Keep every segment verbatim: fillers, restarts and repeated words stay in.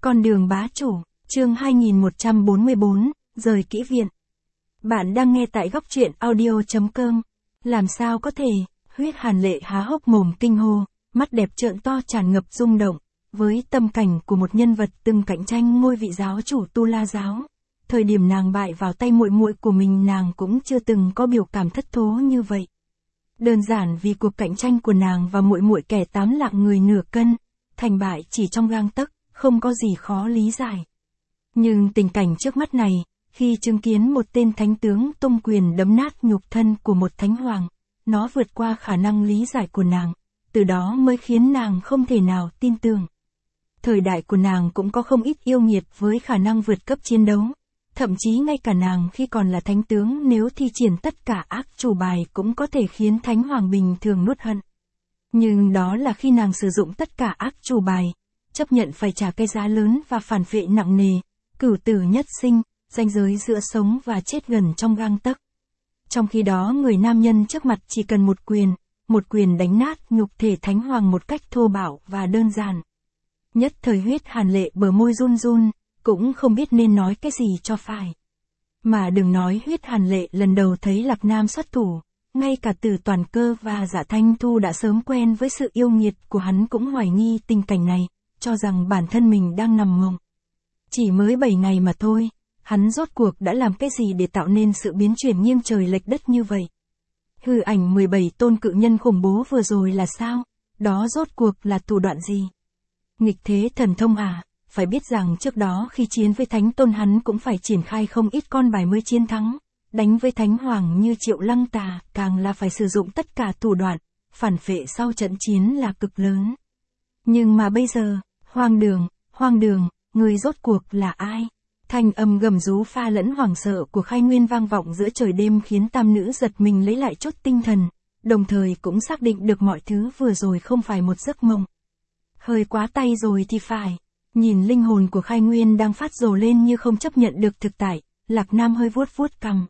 Con đường bá chủ, chương hai nghìn một trăm bốn mươi bốn, rời kỹ viện. Bạn đang nghe tại góc truyện audio chấm com. Làm sao có thể, Huyết Hàn Lệ há hốc mồm kinh hô, mắt đẹp trợn to tràn ngập rung động, với tâm cảnh của một nhân vật từng cạnh tranh ngôi vị giáo chủ Tu La giáo. Thời điểm nàng bại vào tay muội muội của mình, nàng cũng chưa từng có biểu cảm thất thố như vậy. Đơn giản vì cuộc cạnh tranh của nàng và muội muội kẻ tám lạng người nửa cân, thành bại chỉ trong gang tấc, không có gì khó lý giải. Nhưng tình cảnh trước mắt này, khi chứng kiến một tên thánh tướng tung quyền đấm nát nhục thân của một thánh hoàng, nó vượt qua khả năng lý giải của nàng, từ đó mới khiến nàng không thể nào tin tưởng. Thời đại của nàng cũng có không ít yêu nghiệt với khả năng vượt cấp chiến đấu, thậm chí ngay cả nàng khi còn là thánh tướng nếu thi triển tất cả ác chủ bài cũng có thể khiến thánh hoàng bình thường nuốt hận. Nhưng đó là khi nàng sử dụng tất cả ác chủ bài, chấp nhận phải trả cái giá lớn và phản vệ nặng nề, cửu tử nhất sinh, ranh giới giữa sống và chết gần trong gang tấc. Trong khi đó người nam nhân trước mặt chỉ cần một quyền, một quyền đánh nát nhục thể thánh hoàng một cách thô bạo và đơn giản. Nhất thời Huyết Hàn Lệ bờ môi run run, cũng không biết nên nói cái gì cho phải. Mà đừng nói Huyết Hàn Lệ lần đầu thấy Lạc Nam xuất thủ, ngay cả Từ Toàn Cơ và Dạ Thanh Thu đã sớm quen với sự yêu nghiệt của hắn cũng hoài nghi tình cảnh này, cho rằng bản thân mình đang nằm mộng. Chỉ mới bảy ngày mà thôi, hắn rốt cuộc đã làm cái gì để tạo nên sự biến chuyển nghiêng trời lệch đất như vậy? Hư ảnh mười bảy tôn cự nhân khủng bố vừa rồi là sao? Đó rốt cuộc là thủ đoạn gì? Nghịch thế thần thông à? Phải biết rằng trước đó khi chiến với thánh tôn hắn cũng phải triển khai không ít con bài mới chiến thắng. Đánh với thánh hoàng như Triệu Lăng Tà càng là phải sử dụng tất cả thủ đoạn, phản phệ sau trận chiến là cực lớn. Nhưng mà bây giờ, hoang đường, hoang đường, người rốt cuộc là ai? Thanh âm gầm rú pha lẫn hoảng sợ của Khai Nguyên vang vọng giữa trời đêm khiến tam nữ giật mình lấy lại chút tinh thần, đồng thời cũng xác định được mọi thứ vừa rồi không phải một giấc mộng. Hơi quá tay rồi thì phải. Nhìn linh hồn của Khai Nguyên đang phát rồ lên như không chấp nhận được thực tại, Lạc Nam hơi vuốt vuốt cằm.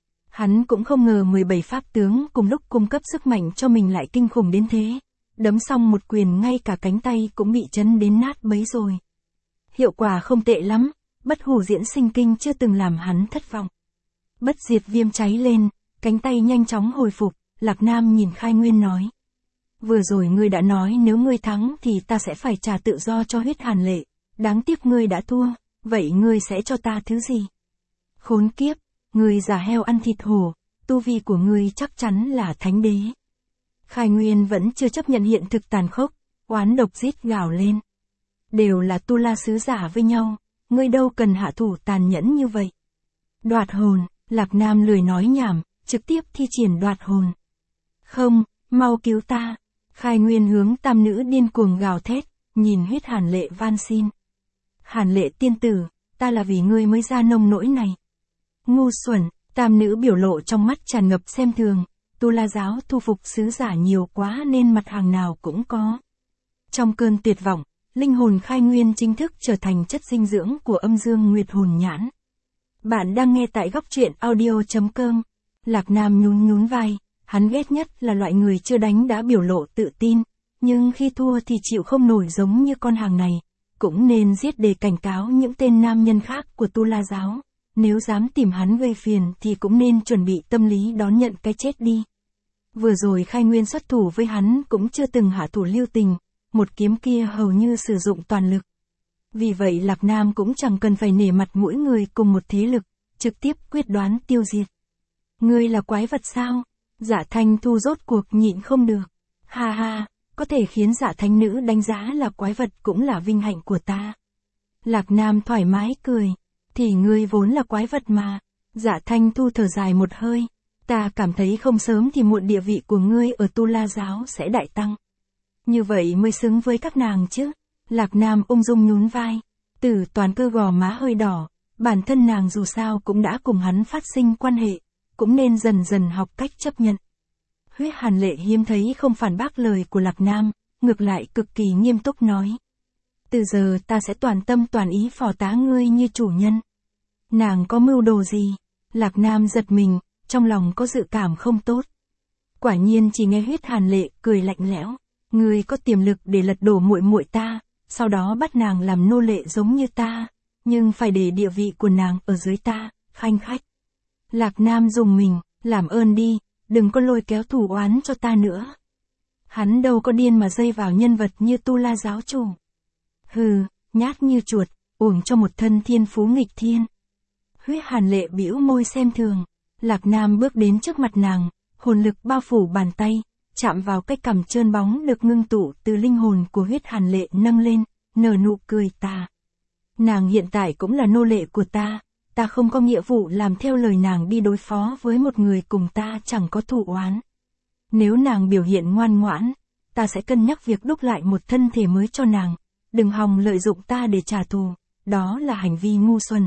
Hắn cũng không ngờ mười bảy pháp tướng cùng lúc cung cấp sức mạnh cho mình lại kinh khủng đến thế. Đấm xong một quyền ngay cả cánh tay cũng bị chấn đến nát bấy rồi. Hiệu quả không tệ lắm, bất hủ diễn sinh kinh chưa từng làm hắn thất vọng. Bất diệt viêm cháy lên, cánh tay nhanh chóng hồi phục, Lạc Nam nhìn Khai Nguyên nói. Vừa rồi ngươi đã nói nếu ngươi thắng thì ta sẽ phải trả tự do cho Huyết Hàn Lệ. Đáng tiếc ngươi đã thua, vậy ngươi sẽ cho ta thứ gì? Khốn kiếp, ngươi giả heo ăn thịt hổ, tu vi của ngươi chắc chắn là thánh đế. Khai Nguyên vẫn chưa chấp nhận hiện thực tàn khốc, oán độc rít gào lên. Đều là Tu La sứ giả với nhau, ngươi đâu cần hạ thủ tàn nhẫn như vậy. Đoạt hồn, Lạc Nam lười nói nhảm, trực tiếp thi triển đoạt hồn. Không, mau cứu ta. Khai Nguyên hướng tam nữ điên cuồng gào thét, nhìn Huyết Hàn Lệ van xin. Hàn Lệ tiên tử, ta là vì ngươi mới ra nông nỗi này. Ngu xuẩn, tam nữ biểu lộ trong mắt tràn ngập xem thường, Tu La giáo thu phục sứ giả nhiều quá nên mặt hàng nào cũng có. Trong cơn tuyệt vọng, linh hồn Khai Nguyên chính thức trở thành chất dinh dưỡng của âm dương nguyệt hồn nhãn. Bạn đang nghe tại góc truyện audio chấm com. Lạc Nam nhún nhún vai, hắn ghét nhất là loại người chưa đánh đã biểu lộ tự tin, nhưng khi thua thì chịu không nổi giống như con hàng này. Cũng nên giết để cảnh cáo những tên nam nhân khác của Tu La giáo, nếu dám tìm hắn gây phiền thì cũng nên chuẩn bị tâm lý đón nhận cái chết đi. Vừa rồi Khai Nguyên xuất thủ với hắn cũng chưa từng hạ thủ lưu tình, một kiếm kia hầu như sử dụng toàn lực. Vì vậy Lạc Nam cũng chẳng cần phải nể mặt mỗi người cùng một thế lực, trực tiếp quyết đoán tiêu diệt. Ngươi là quái vật sao? Dạ Thanh Thu rốt cuộc nhịn không được. Ha ha, có thể khiến Dạ Thánh nữ đánh giá là quái vật cũng là vinh hạnh của ta. Lạc Nam thoải mái cười. Thì ngươi vốn là quái vật mà. Dạ Thanh Thu thở dài một hơi. Ta cảm thấy không sớm thì muộn địa vị của ngươi ở Tu La giáo sẽ đại tăng. Như vậy mới xứng với các nàng chứ. Lạc Nam ung dung nhún vai. Từ Toàn Cơ gò má hơi đỏ. Bản thân nàng dù sao cũng đã cùng hắn phát sinh quan hệ. Cũng nên dần dần học cách chấp nhận. Huyết Hàn Lệ hiếm thấy không phản bác lời của Lạc Nam, ngược lại cực kỳ nghiêm túc nói. Từ giờ ta sẽ toàn tâm toàn ý phò tá ngươi như chủ nhân. Nàng có mưu đồ gì? Lạc Nam giật mình, trong lòng có dự cảm không tốt. Quả nhiên chỉ nghe Huyết Hàn Lệ cười lạnh lẽo. Ngươi có tiềm lực để lật đổ muội muội ta, sau đó bắt nàng làm nô lệ giống như ta, nhưng phải để địa vị của nàng ở dưới ta, khanh khách. Lạc Nam dùng mình, làm ơn đi, đừng có lôi kéo thù oán cho ta nữa. Hắn đâu có điên mà dây vào nhân vật như Tu La giáo chủ. Hừ, nhát như chuột, uổng cho một thân thiên phú nghịch thiên. Huyết Hàn Lệ bĩu môi xem thường. Lạc Nam bước đến trước mặt nàng, hồn lực bao phủ bàn tay, chạm vào cái cằm trơn bóng được ngưng tụ từ linh hồn của Huyết Hàn Lệ nâng lên, nở nụ cười tà. Nàng hiện tại cũng là nô lệ của ta, ta không có nghĩa vụ làm theo lời nàng đi đối phó với một người cùng ta chẳng có thù oán. Nếu nàng biểu hiện ngoan ngoãn, ta sẽ cân nhắc việc đúc lại một thân thể mới cho nàng, đừng hòng lợi dụng ta để trả thù, đó là hành vi ngu xuẩn.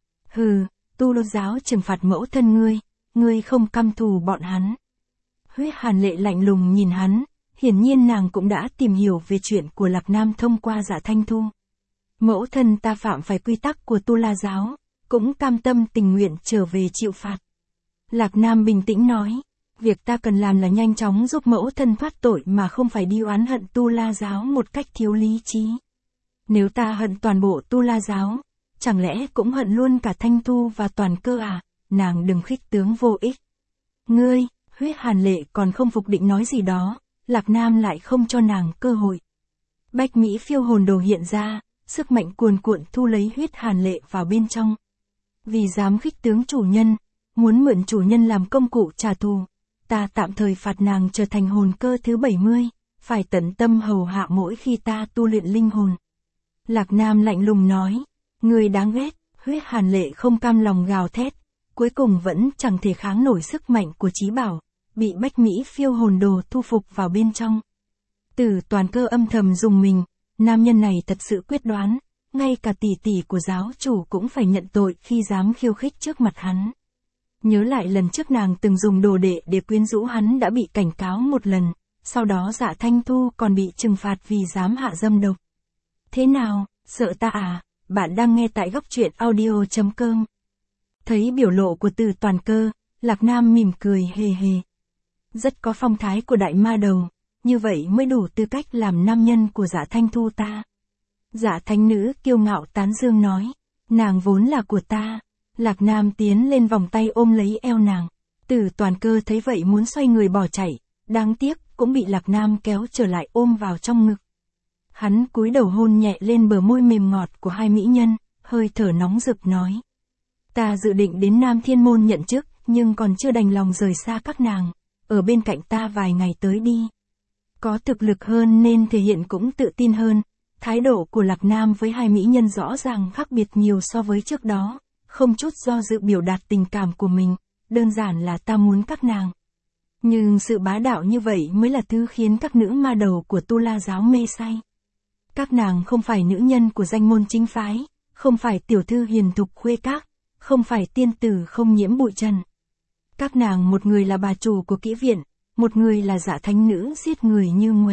Hừ, Tu La giáo trừng phạt mẫu thân ngươi, ngươi không căm thù bọn hắn. Huyết Hàn Lệ lạnh lùng nhìn hắn, hiển nhiên nàng cũng đã tìm hiểu về chuyện của Lạc Nam thông qua Dạ Thanh Thu. Mẫu thân ta phạm phải quy tắc của Tu La giáo, cũng cam tâm tình nguyện trở về chịu phạt. Lạc Nam bình tĩnh nói, việc ta cần làm là nhanh chóng giúp mẫu thân thoát tội mà không phải đi oán hận Tu La giáo một cách thiếu lý trí. Nếu ta hận toàn bộ Tu La giáo, chẳng lẽ cũng hận luôn cả Thanh Thu và Toàn Cơ à? Nàng đừng khích tướng vô ích. Ngươi, Huyết Hàn Lệ còn không phục định nói gì đó, Lạc Nam lại không cho nàng cơ hội. Bách Mỹ phiêu hồn đồ hiện ra, sức mạnh cuồn cuộn thu lấy Huyết Hàn Lệ vào bên trong. Vì dám khích tướng chủ nhân, muốn mượn chủ nhân làm công cụ trả thù, ta tạm thời phạt nàng trở thành hồn cơ thứ bảy mươi, phải tận tâm hầu hạ mỗi khi ta tu luyện linh hồn. Lạc Nam lạnh lùng nói, người đáng ghét. Huyết Hàn Lệ không cam lòng gào thét, cuối cùng vẫn chẳng thể kháng nổi sức mạnh của Chí Bảo, bị Bách Mỹ phiêu hồn đồ thu phục vào bên trong. Tử Toàn Cơ âm thầm dùng mình, nam nhân này thật sự quyết đoán, ngay cả tỷ tỷ của giáo chủ cũng phải nhận tội khi dám khiêu khích trước mặt hắn. Nhớ lại lần trước nàng từng dùng đồ đệ để quyến rũ hắn đã bị cảnh cáo một lần, sau đó Dạ Thanh Thu còn bị trừng phạt vì dám hạ dâm độc. Thế nào, sợ ta à? Bạn đang nghe tại góc truyện audio chấm com. Thấy biểu lộ của Tử Toàn Cơ, Lạc Nam mỉm cười hề hề. Rất có phong thái của đại ma đầu, như vậy mới đủ tư cách làm nam nhân của Dạ Thanh Thu ta. Dạ Thánh Nữ kiêu ngạo tán dương nói, nàng vốn là của ta. Lạc Nam tiến lên vòng tay ôm lấy eo nàng. Tử Toàn Cơ thấy vậy muốn xoay người bỏ chạy, đáng tiếc cũng bị Lạc Nam kéo trở lại ôm vào trong ngực. Hắn cúi đầu hôn nhẹ lên bờ môi mềm ngọt của hai mỹ nhân, hơi thở nóng rực nói. Ta dự định đến Nam Thiên Môn nhận chức, nhưng còn chưa đành lòng rời xa các nàng, ở bên cạnh ta vài ngày tới đi. Có thực lực hơn nên thể hiện cũng tự tin hơn, thái độ của Lạc Nam với hai mỹ nhân rõ ràng khác biệt nhiều so với trước đó, không chút do dự biểu đạt tình cảm của mình, đơn giản là ta muốn các nàng. Nhưng sự bá đạo như vậy mới là thứ khiến các nữ ma đầu của Tu La giáo mê say. Các nàng không phải nữ nhân của danh môn chính phái, không phải tiểu thư hiền thục khuê các, không phải tiên tử không nhiễm bụi trần. Các nàng một người là bà chủ của kỹ viện, một người là Dạ Thánh Nữ giết người như ngoé.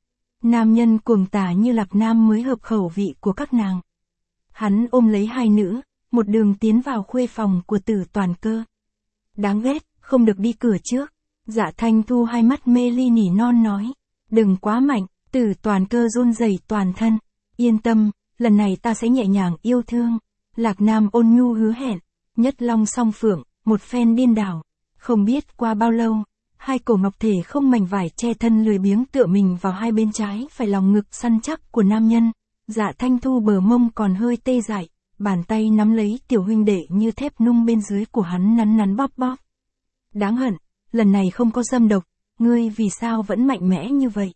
Nam nhân cuồng tà như Lạc Nam mới hợp khẩu vị của các nàng. Hắn ôm lấy hai nữ, một đường tiến vào khuê phòng của Tử Toàn Cơ. Đáng ghét, không được đi cửa trước. Dạ Thanh Thu hai mắt mê ly nỉ non nói, đừng quá mạnh. Tử Toàn Cơ run rẩy toàn thân, yên tâm, lần này ta sẽ nhẹ nhàng yêu thương. Lạc Nam ôn nhu hứa hẹn, nhất long song phượng, một phen điên đảo. Không biết qua bao lâu, hai cổ ngọc thể không mảnh vải che thân lười biếng tựa mình vào hai bên trái phải lòng ngực săn chắc của nam nhân. Dạ Thanh Thu bờ mông còn hơi tê dại, bàn tay nắm lấy tiểu huynh đệ như thép nung bên dưới của hắn nắn nắn bóp bóp. Đáng hận, lần này không có dâm độc, ngươi vì sao vẫn mạnh mẽ như vậy?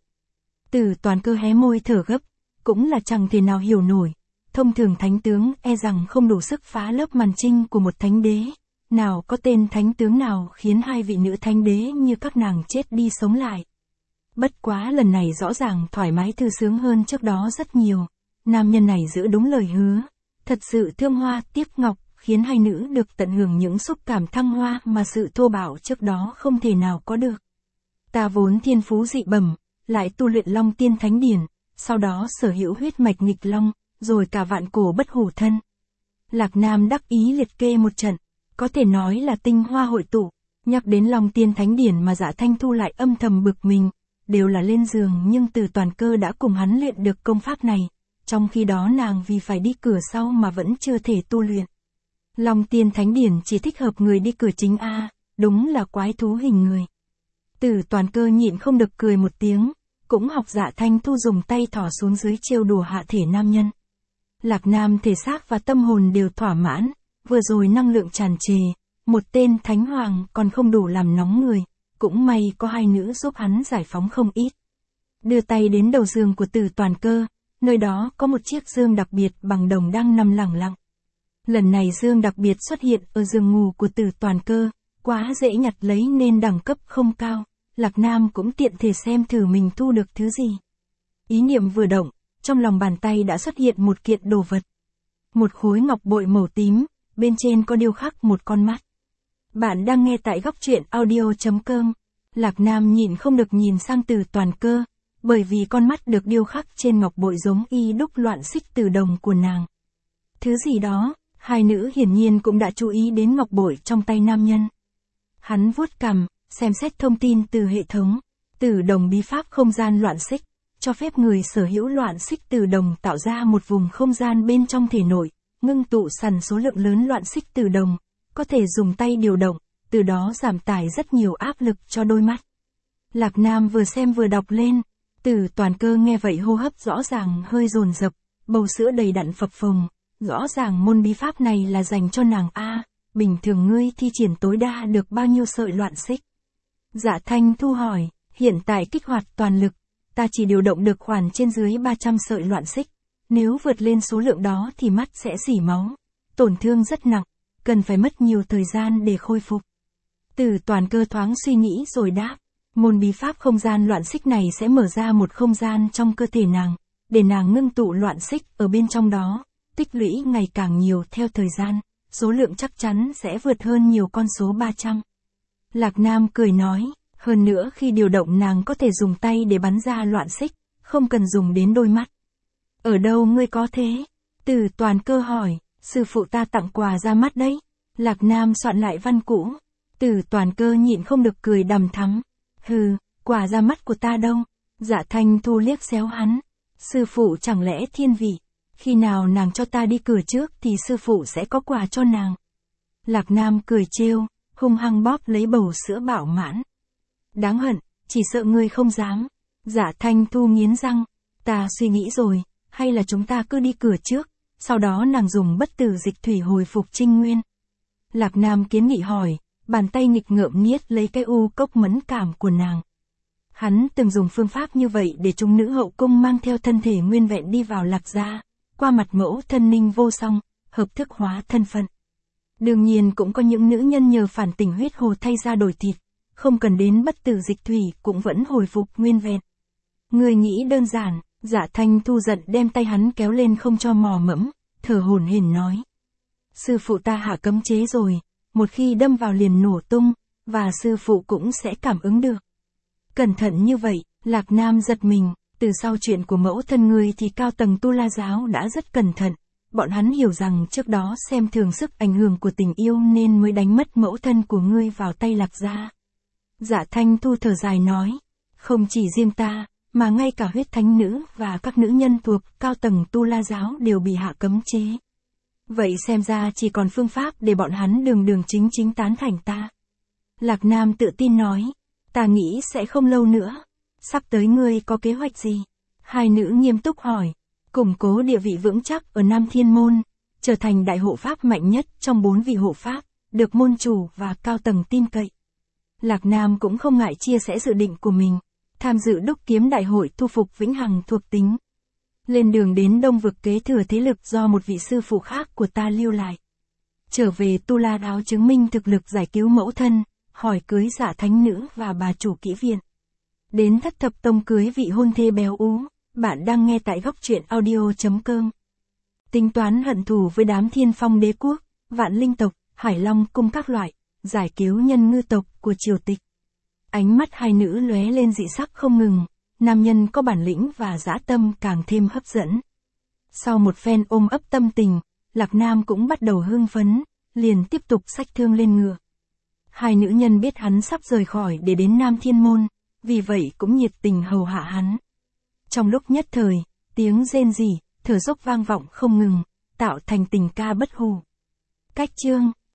Tử Toàn Cơ hé môi thở gấp, cũng là chẳng thể nào hiểu nổi. Thông thường thánh tướng e rằng không đủ sức phá lớp màn trinh của một thánh đế. Nào có tên thánh tướng nào khiến hai vị nữ thánh đế như các nàng chết đi sống lại. Bất quá lần này rõ ràng thoải mái thư sướng hơn trước đó rất nhiều. Nam nhân này giữ đúng lời hứa. Thật sự thương hoa tiếp ngọc, khiến hai nữ được tận hưởng những xúc cảm thăng hoa mà sự thô bạo trước đó không thể nào có được. Ta vốn thiên phú dị bẩm, lại tu luyện Long Tiên Thánh Điển, sau đó sở hữu huyết mạch nghịch long, rồi cả vạn cổ bất hủ thân. Lạc Nam đắc ý liệt kê một trận, có thể nói là tinh hoa hội tụ. Nhắc đến Long Tiên Thánh Điển mà Dạ Thanh Thu lại âm thầm bực mình, đều là lên giường nhưng Tử Toàn Cơ đã cùng hắn luyện được công pháp này, trong khi đó nàng vì phải đi cửa sau mà vẫn chưa thể tu luyện. Long Tiên Thánh Điển chỉ thích hợp người đi cửa chính a, đúng là quái thú hình người. Tử Toàn Cơ nhịn không được cười một tiếng, cũng học Dạ Thanh Thu dùng tay thỏ xuống dưới trêu đùa hạ thể nam nhân. Lạc Nam thể xác và tâm hồn đều thỏa mãn, vừa rồi năng lượng tràn trề, một tên thánh hoàng còn không đủ làm nóng người, cũng may có hai nữ giúp hắn giải phóng không ít. Đưa tay đến đầu giường của Tử Toàn Cơ, nơi đó có một chiếc giường đặc biệt bằng đồng đang nằm lẳng lặng. Lần này giường đặc biệt xuất hiện ở giường ngủ của Tử Toàn Cơ, quá dễ nhặt lấy nên đẳng cấp không cao, Lạc Nam cũng tiện thể xem thử mình thu được thứ gì. Ý niệm vừa động, trong lòng bàn tay đã xuất hiện một kiện đồ vật. Một khối ngọc bội màu tím, bên trên có điêu khắc một con mắt. Bạn đang nghe tại góc truyện audio chấm com. Lạc Nam nhịn không được nhìn sang Tử Toàn Cơ, bởi vì con mắt được điêu khắc trên ngọc bội giống y đúc loạn xích tử đồng của nàng. Thứ gì đó, hai nữ hiển nhiên cũng đã chú ý đến ngọc bội trong tay nam nhân. Hắn vuốt cằm, xem xét thông tin từ hệ thống, tử đồng bí pháp không gian loạn xích, cho phép người sở hữu loạn xích tử đồng tạo ra một vùng không gian bên trong thể nội, ngưng tụ sẵn số lượng lớn loạn xích tử đồng, có thể dùng tay điều động, từ đó giảm tải rất nhiều áp lực cho đôi mắt. Lạc Nam vừa xem vừa đọc lên, Tử Toàn Cơ nghe vậy hô hấp rõ ràng hơi dồn dập, bầu sữa đầy đặn phập phồng, rõ ràng môn bí pháp này là dành cho nàng a, bình thường ngươi thi triển tối đa được bao nhiêu sợi loạn xích? Dạ Thanh Thu hỏi, hiện tại kích hoạt toàn lực, ta chỉ điều động được khoảng trên dưới ba trăm sợi loạn xích, nếu vượt lên số lượng đó thì mắt sẽ rỉ máu, tổn thương rất nặng, cần phải mất nhiều thời gian để khôi phục. Tử Toàn Cơ thoáng suy nghĩ rồi đáp, môn bí pháp không gian loạn xích này sẽ mở ra một không gian trong cơ thể nàng, để nàng ngưng tụ loạn xích ở bên trong đó, tích lũy ngày càng nhiều theo thời gian, số lượng chắc chắn sẽ vượt hơn nhiều con số ba trăm. Lạc Nam cười nói, hơn nữa khi điều động nàng có thể dùng tay để bắn ra loạn xích, không cần dùng đến đôi mắt. Ở đâu ngươi có thế? Tử Toàn Cơ hỏi, sư phụ ta tặng quà ra mắt đấy. Lạc Nam soạn lại văn cũ. Tử Toàn Cơ nhịn không được cười đằm thắm. Hừ, quà ra mắt của ta đâu? Dạ Thanh Thu liếc xéo hắn. Sư phụ chẳng lẽ thiên vị? Khi nào nàng cho ta đi cửa trước thì sư phụ sẽ có quà cho nàng. Lạc Nam cười trêu, hung hăng bóp lấy bầu sữa bảo mãn. Đáng hận, chỉ sợ ngươi không dám. Dạ Thanh Thu nghiến răng. Ta suy nghĩ rồi, hay là chúng ta cứ đi cửa trước, sau đó nàng dùng bất tử dịch thủy hồi phục trinh nguyên. Lạc Nam kiến nghị hỏi, bàn tay nghịch ngợm niết lấy cái u cốc mẫn cảm của nàng. Hắn từng dùng phương pháp như vậy để chúng nữ hậu cung mang theo thân thể nguyên vẹn đi vào Lạc gia, qua mặt mẫu thân Ninh Vô Song, hợp thức hóa thân phận. Đương nhiên cũng có những nữ nhân nhờ phản tỉnh huyết hồ thay ra đổi thịt, không cần đến bất tử dịch thủy cũng vẫn hồi phục nguyên vẹn. Người nghĩ đơn giản. Dạ Thanh Thu giận đem tay hắn kéo lên không cho mò mẫm, thở hổn hển nói. Sư phụ ta hạ cấm chế rồi, một khi đâm vào liền nổ tung, và sư phụ cũng sẽ cảm ứng được. Cẩn thận như vậy, Lạc Nam giật mình, từ sau chuyện của mẫu thân ngươi thì cao tầng Tu La giáo đã rất cẩn thận, bọn hắn hiểu rằng trước đó xem thường sức ảnh hưởng của tình yêu nên mới đánh mất mẫu thân của ngươi vào tay Lạc gia. Dạ Thanh Thu thở dài nói, không chỉ riêng ta, mà ngay cả huyết thánh nữ và các nữ nhân thuộc cao tầng Tu La giáo đều bị hạ cấm chế. Vậy xem ra chỉ còn phương pháp để bọn hắn đường đường chính chính tán thành ta. Lạc Nam tự tin nói, ta nghĩ sẽ không lâu nữa. Sắp tới ngươi có kế hoạch gì? Hai nữ nghiêm túc hỏi, củng cố địa vị vững chắc ở Nam Thiên Môn, trở thành đại hộ pháp mạnh nhất trong bốn vị hộ pháp, được môn chủ và cao tầng tin cậy. Lạc Nam cũng không ngại chia sẻ dự định của mình. Tham dự đúc kiếm đại hội thu phục vĩnh hằng thuộc tính. Lên đường đến Đông vực kế thừa thế lực do một vị sư phụ khác của ta lưu lại. Trở về Tu La giáo chứng minh thực lực giải cứu mẫu thân, hỏi cưới Dạ Thánh Nữ và bà chủ kỹ viện. Đến Thất Thập Tông cưới vị hôn thê béo ú, bạn đang nghe tại góc truyện audio chấm com. Tính toán hận thù với đám Thiên Phong đế quốc, Vạn Linh tộc, Hải Long cung các loại, giải cứu nhân ngư tộc của triều tịch. Ánh mắt hai nữ lóe lên dị sắc không ngừng, nam nhân có bản lĩnh và dã tâm càng thêm hấp dẫn. Sau một phen ôm ấp tâm tình, Lạc Nam cũng bắt đầu hưng phấn, liền tiếp tục xách thương lên ngựa. Hai nữ nhân biết hắn sắp rời khỏi để đến Nam Thiên Môn, vì vậy cũng nhiệt tình hầu hạ hắn. Trong lúc nhất thời, tiếng rên rỉ, thở dốc vang vọng không ngừng, tạo thành tình ca bất hủ. Cách chương